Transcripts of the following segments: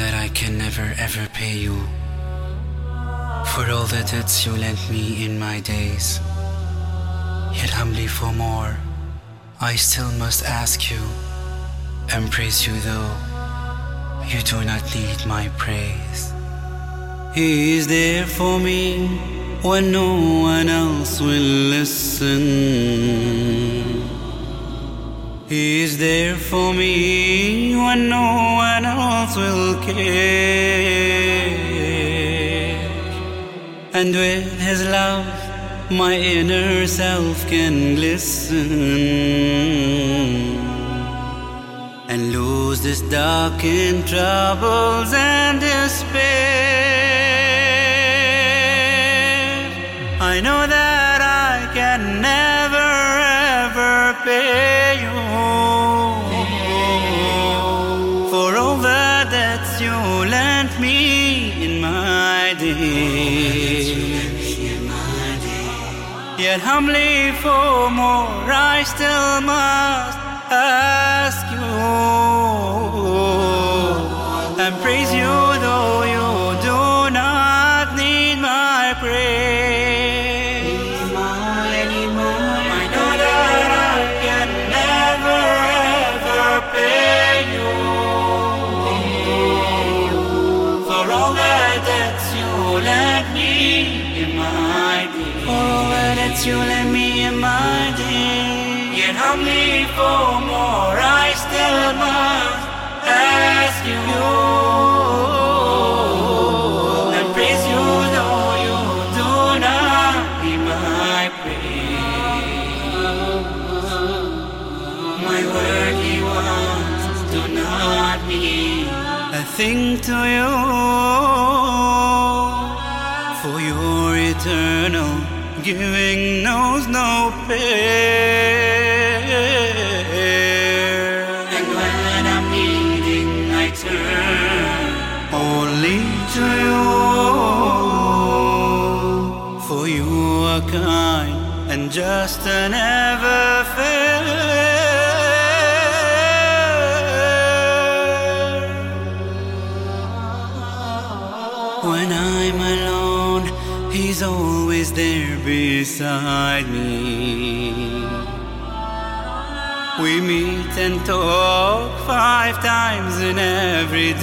that I can never ever pay you for all the debts you lent me in my days. Yet humbly for more, I still must ask you and praise you, though you do not need my praise. He is there for me when no one else will listen. He is there for me when no one else will care. And with his love, my inner self can glisten and lose this darkened troubles and despair. I know that I can never ever pay you for all the debts you lent me in my days. Yet humbly for more, I still must ask you and praise you, though you do not need my praise. I know that I can never ever pay you for all the debts you lent me in my day. For all the debts you lent me in my day. Yet humbly for more, I still must ask you and praise you, though you do not need my praise. My worldly ones do not mean a thing to you, for your eternal giving knows no pain. And when I'm needing, I turn only to you, for you are kind and just and ever fair. When I'm alone, He's always there beside me. We meet and talk 5 times in every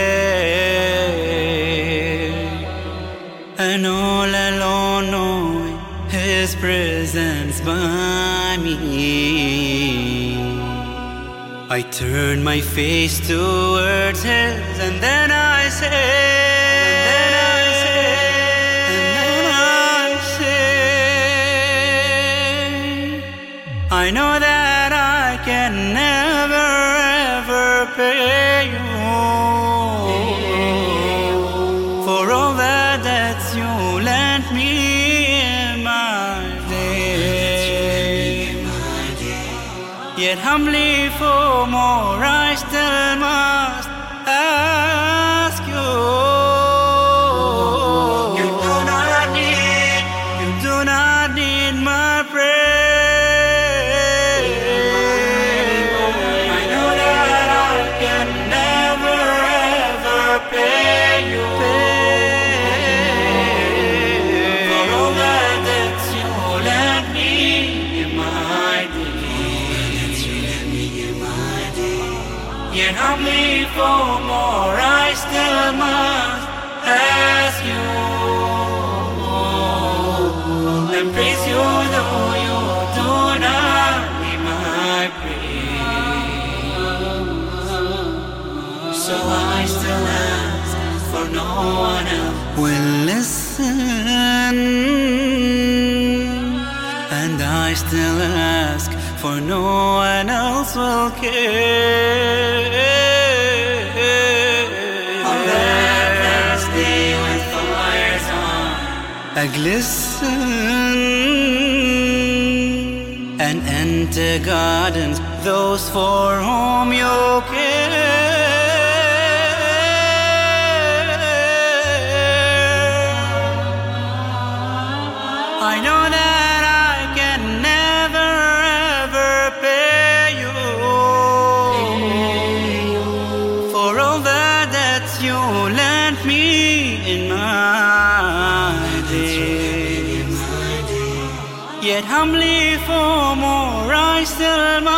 day, and all alone knowing His presence by me, I turn my face towards His, and then I say, I know that I can never ever pay you for all the debts you lent me in my day. Yet humbly for more, I still must ask you. You do not need my praise. Yet humbly for more, I still must ask you and praise you, though you do not need my praise. So I still ask, for no one else will listen, and I still ask, for no one else will care. On that last day when fires on a glisten and enter gardens, those for whom you care. I know that I can never ever pay you for all the debts you Yet humbly for more I still must